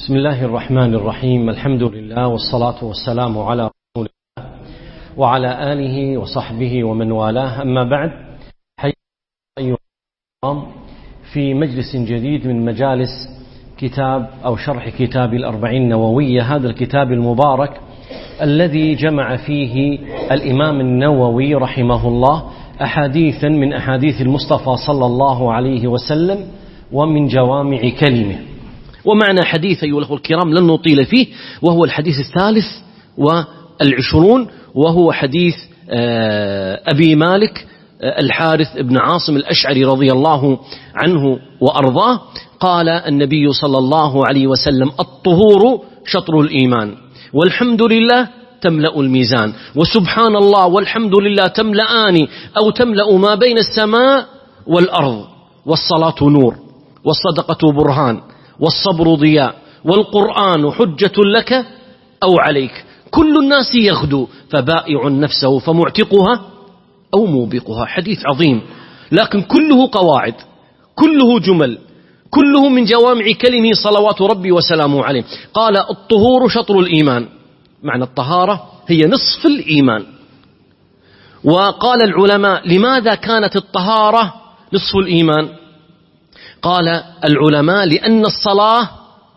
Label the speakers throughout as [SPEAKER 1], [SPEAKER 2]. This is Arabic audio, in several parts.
[SPEAKER 1] بسم الله الرحمن الرحيم. الحمد لله والصلاة والسلام على رسول الله وعلى آله وصحبه ومن والاه، أما بعد. أيها الكرام، في مجلس جديد من مجالس كتاب أو شرح كتاب الأربعين النووية، هذا الكتاب المبارك الذي جمع فيه الإمام النووي رحمه الله أحاديثا من أحاديث المصطفى صلى الله عليه وسلم ومن جوامع كلمه. ومعنى حديث أيها الأخوة الكرام لن نطيل فيه، وهو الحديث 23 وهو حديث أبي مالك الحارث بن عاصم الأشعري رضي الله عنه وأرضاه. قال النبي صلى الله عليه وسلم: الطهور شطر الإيمان، والحمد لله تملأ الميزان، وسبحان الله والحمد لله تملأان أو تملأ ما بين السماء والأرض، والصلاة نور، والصدقة برهان، والصبر ضياء، والقرآن حجة لك أو عليك، كل الناس يغدو فبائع نفسه فمعتقها أو موبقها. حديث عظيم، لكن كله قواعد، كله جمل، كله من جوامع كلمه صلوات ربي وسلامه عليه. قال: الطهور شطر الإيمان، معنى الطهارة هي نصف الإيمان. وقال العلماء: لماذا كانت الطهارة نصف الإيمان؟ قال العلماء: لأن الصلاة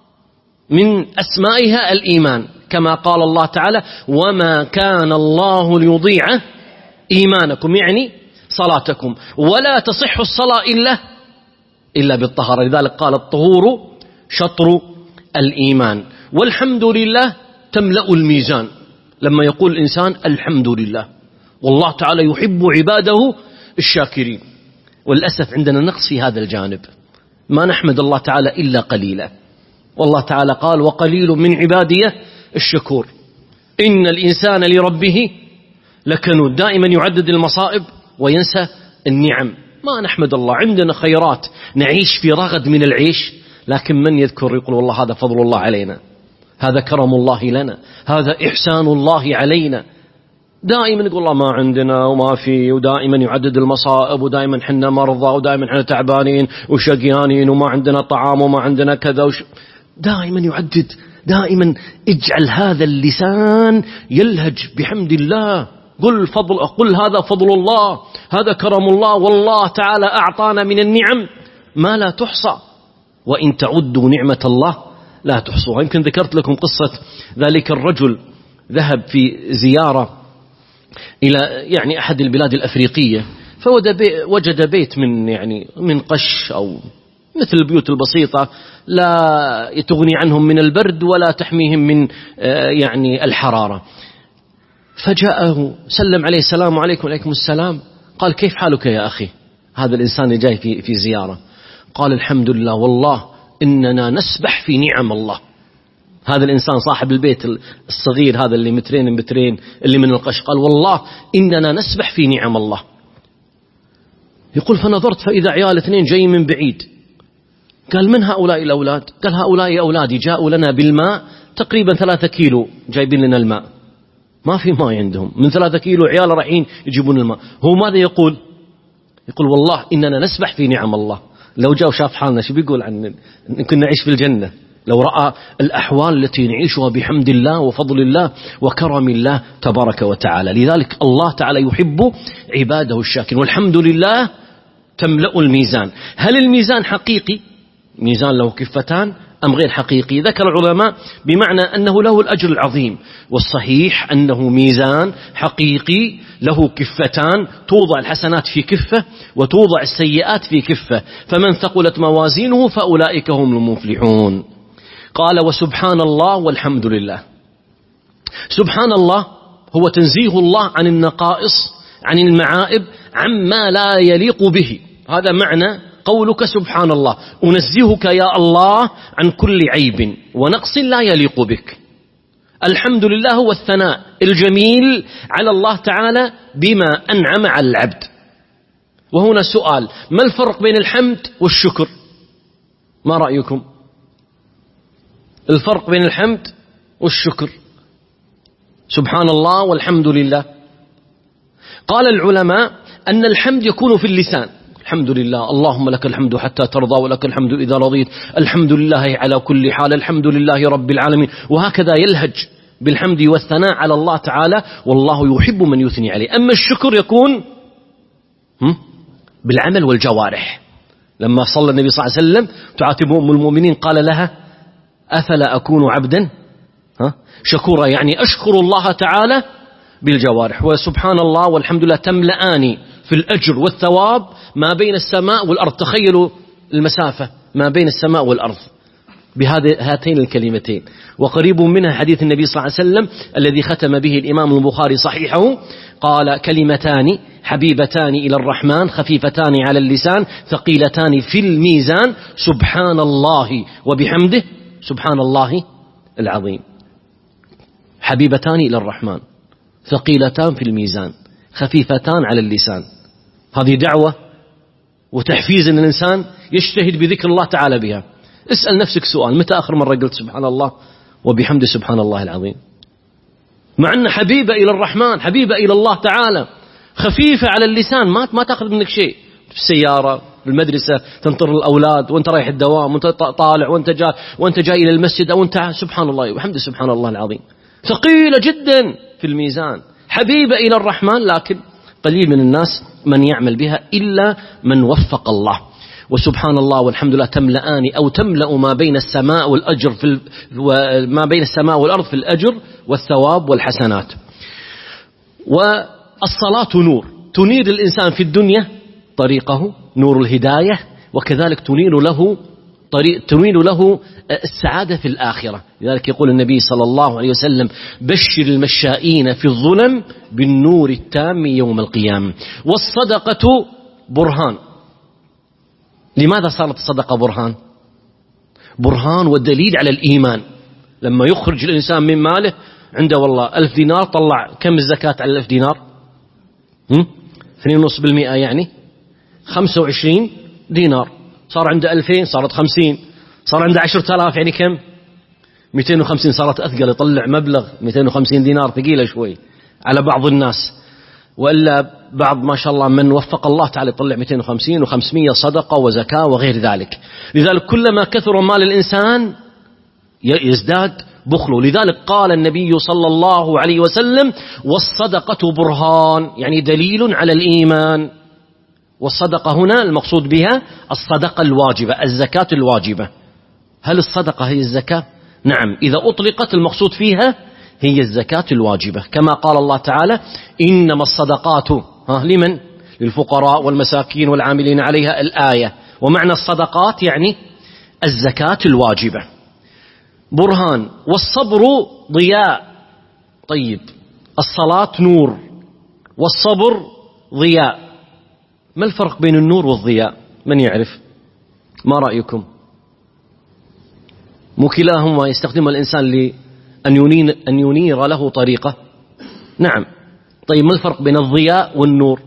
[SPEAKER 1] من أسمائها الإيمان، كما قال الله تعالى: وما كان الله ليضيع إيمانكم، يعني صلاتكم، ولا تصح الصلاة إلا بالطهارة. لذلك قال: الطهور شطر الإيمان، والحمد لله تملأ الميزان. لما يقول الإنسان الحمد لله، والله تعالى يحب عباده الشاكرين. والأسف عندنا نقص في هذا الجانب، ما نحمد الله تعالى إلا قليلا. والله تعالى قال: وقليل من عبادي الشكور. إن الإنسان لربه لكنود، دائما يعدد المصائب وينسى النعم. ما نحمد الله، عندنا خيرات، نعيش في رغد من العيش، لكن من يذكر يقول: والله هذا فضل الله علينا، هذا كرم الله لنا، هذا إحسان الله علينا. دائما يقول الله ما عندنا وما في، ودائما يعدد المصائب، ودائما حنا مرضى، ودائما حنا تعبانين وشقيانين، وما عندنا طعام وما عندنا كذا دائما يعدد. دائما اجعل هذا اللسان يلهج بحمد الله. قل هذا فضل الله، هذا كرم الله، والله تعالى أعطانا من النعم ما لا تحصى، وإن تعدوا نعمة الله لا تحصوها. يمكن ذكرت لكم قصة ذلك الرجل ذهب في زيارة إلى أحد البلاد الأفريقية، فوجد بيت من قش أو مثل البيوت البسيطة، لا تغني عنهم من البرد ولا تحميهم من الحرارة. فجاءه سلم عليه: السلام عليكم. وعليكم السلام. قال: كيف حالك يا أخي؟ هذا الإنسان اللي جاي في زيارة. قال: الحمد لله، والله إننا نسبح في نعم الله. هذا الإنسان صاحب البيت الصغير هذا اللي مترين اللي من القش، قال: والله إننا نسبح في نعم الله. يقول: فنظرت فإذا عيال 2 جاي من بعيد. قال: من هؤلاء الأولاد؟ قال: هؤلاء أولادي جاءوا لنا بالماء، تقريبا 3 كيلو جايبين لنا الماء، ما في ماء عندهم، من 3 كيلو عيال رايحين يجيبون الماء. هو ماذا يقول؟ يقول: والله إننا نسبح في نعم الله. لو جاء وشاف حالنا شو بيقول عن كنا نعيش في الجنة؟ لو رأى الأحوال التي نعيشها بحمد الله وفضل الله وكرم الله تبارك وتعالى. لذلك الله تعالى يحب عباده الشاكرين. والحمد لله تملأ الميزان. هل الميزان حقيقي، ميزان له كفتان، أم غير حقيقي؟ ذكر العلماء بمعنى أنه له الأجر العظيم، والصحيح أنه ميزان حقيقي له كفتان، توضع الحسنات في كفة وتوضع السيئات في كفة، فمن ثقلت موازينه فأولئك هم المفلحون. قال: وسبحان الله والحمد لله. سبحان الله هو تنزيه الله عن النقائص، عن المعائب، عما لا يليق به. هذا معنى قولك سبحان الله: أنزهك يا الله عن كل عيب ونقص لا يليق بك. الحمد لله هو الثناء الجميل على الله تعالى بما أنعم على العبد. وهنا سؤال: ما الفرق بين الحمد والشكر؟ ما رأيكم؟ الفرق بين الحمد والشكر. سبحان الله والحمد لله. قال العلماء أن الحمد يكون في اللسان، الحمد لله، اللهم لك الحمد حتى ترضى ولك الحمد إذا رضيت، الحمد لله على كل حال، الحمد لله رب العالمين، وهكذا يلهج بالحمد والثناء على الله تعالى، والله يحب من يثني عليه. أما الشكر يكون بالعمل والجوارح. لما صلى النبي صلى الله عليه وسلم تعاتب أم المؤمنين قال لها: أفلا أكون عبدا شكورا، يعني أشكر الله تعالى بالجوارح. وسبحان الله والحمد لله تملأان في الأجر والثواب ما بين السماء والأرض. تخيلوا المسافة ما بين السماء والأرض بهاتين الكلمتين. وقريب منها حديث النبي صلى الله عليه وسلم الذي ختم به الإمام البخاري صحيحه، قال: كلمتان حبيبتان إلى الرحمن خفيفتان على اللسان ثقيلتان في الميزان، سبحان الله وبحمده سبحان الله العظيم. حبيبتان إلى الرحمن ثقيلتان في الميزان خفيفتان على اللسان. هذه دعوة وتحفيز أن الإنسان يجتهد بذكر الله تعالى بها. اسأل نفسك سؤال: متى آخر مرة قلت سبحان الله وبحمده سبحان الله العظيم؟ مع أن حبيبة إلى الرحمن، حبيبة إلى الله تعالى، خفيفة على اللسان، ما تأخذ منك شيء. في السيارة، في المدرسة، تنطر الأولاد، وانت رايح الدوام، وانت طالع، وانت جاي إلى المسجد، أو انت سبحان الله وبحمده سبحان الله العظيم. ثقيلة جدا في الميزان، حبيبة إلى الرحمن، لكن قليل من الناس من يعمل بها إلا من وفق الله. وسبحان الله والحمد لله تملأان أو تملأ ما بين السماء والأجر ما بين السماء والأرض في الأجر والثواب والحسنات. والصلاة نور تنير الإنسان في الدنيا طريقه، نور الهداية، وكذلك تنير له السعادة في الآخرة. لذلك يقول النبي صلى الله عليه وسلم: بشر المشائين في الظلم بالنور التام يوم القيامة. والصدقة برهان. لماذا صارت الصدقة برهان؟ برهان ودليل على الإيمان. لما يخرج الإنسان من ماله، عنده والله 1000 دينار، طلع كم الزكاة على 1000 دينار؟ 2.5%، يعني 25 دينار. صار عنده 2000 صارت 50، صار عنده 10,000 يعني كم؟ 250. صارت أثقل، يطلع مبلغ 250 دينار ثقيلة شوي على بعض الناس، وإلا بعض ما شاء الله من وفق الله تعالى يطلع 250 و500 صدقة وزكاة وغير ذلك. لذلك كلما كثر مال الإنسان يزداد بخله. لذلك قال النبي صلى الله عليه وسلم: والصدقة برهان، يعني دليل على الإيمان. والصدقة هنا المقصود بها الصدقة الواجبة، الزكاة الواجبة. هل الصدقة هي الزكاة؟ نعم، إذا أطلقت المقصود فيها هي الزكاة الواجبة، كما قال الله تعالى: إنما الصدقات لمن؟ للفقراء والمساكين والعاملين عليها، الآية. ومعنى الصدقات يعني الزكاة الواجبة. برهان. والصبر ضياء. طيب، الصلاة نور والصبر ضياء. ما الفرق بين النور والضياء؟ من يعرف؟ ما رأيكم؟ مو كلاهما يستخدم الإنسان لأن ينير له طريقة؟ نعم. طيب، ما الفرق بين الضياء والنور؟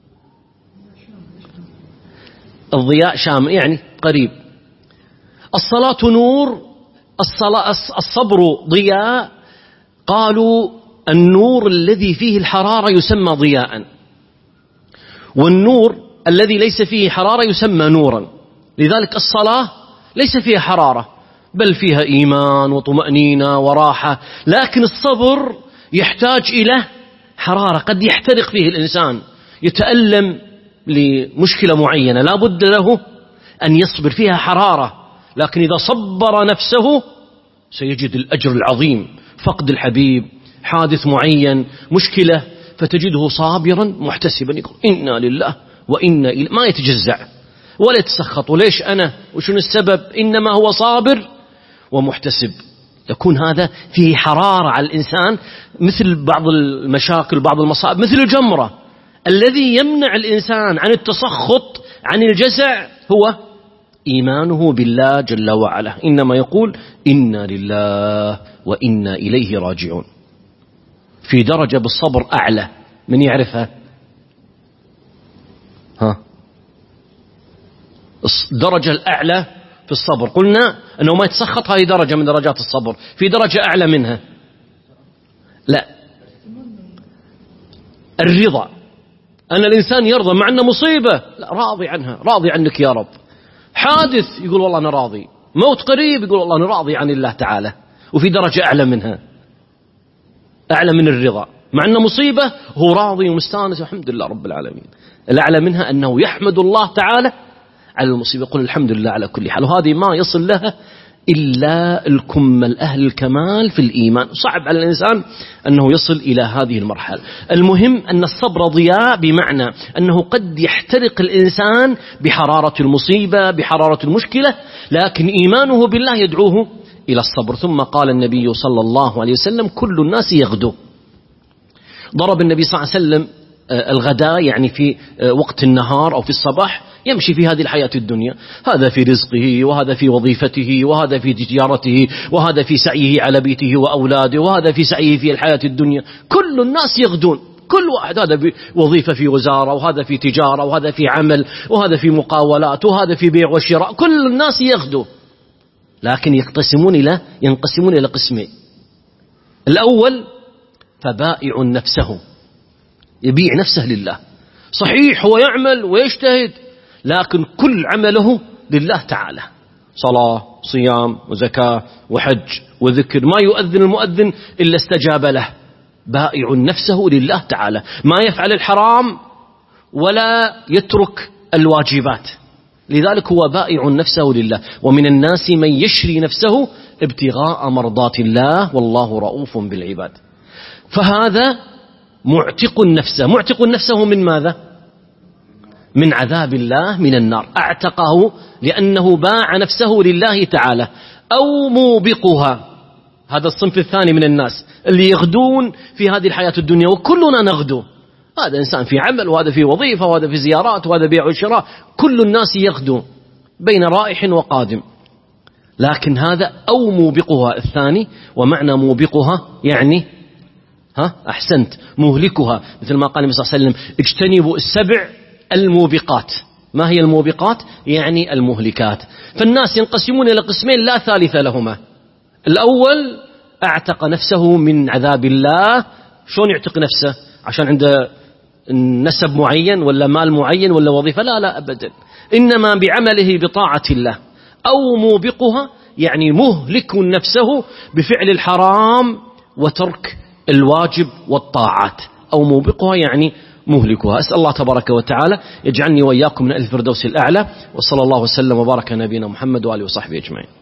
[SPEAKER 1] الضياء شامل، يعني قريب. الصلاة نور، الصبر ضياء. قالوا النور الذي فيه الحرارة يسمى ضياء، والنور الذي ليس فيه حرارة يسمى نورا. لذلك الصلاة ليس فيها حرارة، بل فيها إيمان وطمأنينة وراحة. لكن الصبر يحتاج إلى حرارة، قد يحترق فيه الإنسان، يتألم لمشكلة معينة لا بد له أن يصبر فيها حرارة. لكن إذا صبر نفسه سيجد الأجر العظيم. فقد الحبيب، حادث معين، مشكلة، فتجده صابرا محتسبا، يقول إنا لله وإنا إليه، ما يتجزع ولا يتسخط، وليش أنا وشنو السبب، إنما هو صابر ومحتسب. يكون هذا فيه حرارة على الإنسان، مثل بعض المشاكل بعض المصائب، مثل الجمرة. الذي يمنع الإنسان عن التسخط عن الجزع هو إيمانه بالله جل وعلا. إنما يقول إنا لله وإنا إليه راجعون. في درجة بالصبر أعلى، من يعرفها؟ الدرجة الأعلى في الصبر قلنا أنه ما يتسخط، هذه درجة من درجات الصبر. في درجة أعلى منها، لا، الرضا. أن الإنسان يرضى مع أنه مصيبة، لا، راضي عنها، راضي عنك يا رب. حادث يقول والله أنا راضي، موت قريب يقول والله أنا راضي عن الله تعالى. وفي درجة أعلى منها، أعلى من الرضا، مع أنه مصيبة هو راضي ومستانس الحمد لله رب العالمين. الأعلى منها أنه يحمد الله تعالى على المصيبة، يقول الحمد لله على كل حال. وهذه ما يصل لها إلا الكمل أهل الكمال في الإيمان. صعب على الإنسان أنه يصل إلى هذه المرحلة. المهم أن الصبر ضياء، بمعنى أنه قد يحترق الإنسان بحرارة المصيبة، بحرارة المشكلة، لكن إيمانه بالله يدعوه إلى الصبر. ثم قال النبي صلى الله عليه وسلم كل الناس يغدو. ضرب النبي صلى الله عليه وسلم الغداء، يعني في وقت النهار أو في الصباح، يمشي في هذه الحياة الدنيا، هذا في رزقه، وهذا في وظيفته، وهذا في تجارته، وهذا في سعيه على بيته وأولاده، وهذا في سعيه في الحياة الدنيا. كل الناس يغدون، كل واحد، هذا في وظيفة في وزارة، وهذا في تجارة، وهذا في عمل، وهذا في مقاولات، وهذا في بيع وشراء، كل الناس يغدو. لكن ينقسمون إلى قسمين. الأول فبائع نفسه، يبيع نفسه لله. صحيح هو يعمل ويجتهد، لكن كل عمله لله تعالى، صلاة صيام وزكاة وحج وذكر، ما يؤذن المؤذن إلا استجاب له. بائع نفسه لله تعالى، ما يفعل الحرام ولا يترك الواجبات، لذلك هو بائع نفسه لله. ومن الناس من يشري نفسه ابتغاء مرضات الله والله رؤوف بالعباد. فهذا معتق نفسه من ماذا؟ من عذاب الله، من النار. اعتقه لأنه باع نفسه لله تعالى. أو موبقها، هذا الصنف الثاني من الناس اللي يغدون في هذه الحياة الدنيا، وكلنا نغدو. هذا إنسان في عمل، وهذا في وظيفة، وهذا في زيارات، وهذا بيع وشراء، كل الناس يغدو بين رائح وقادم. لكن هذا أو موبقها الثاني. ومعنى موبقها يعني أحسنت، مهلكها، مثل ما قال النبي صلى الله عليه وسلم اجتنبوا السبع الموبقات. ما هي الموبقات؟ يعني المهلكات. فالناس ينقسمون إلى قسمين لا ثالث لهما. الأول اعتق نفسه من عذاب الله. شلون يعتق نفسه؟ عشان عنده نسب معين ولا مال معين ولا وظيفة؟ لا أبدا، إنما بعمله بطاعة الله. أو موبقها يعني مهلك نفسه بفعل الحرام وترك الواجب والطاعات. أو موبقها يعني مهلكها. أسأل الله تبارك وتعالى يجعلني وإياكم من أهل الفردوس الأعلى. وصلى الله وسلم وبارك على نبينا محمد وآله وصحبه أجمعين.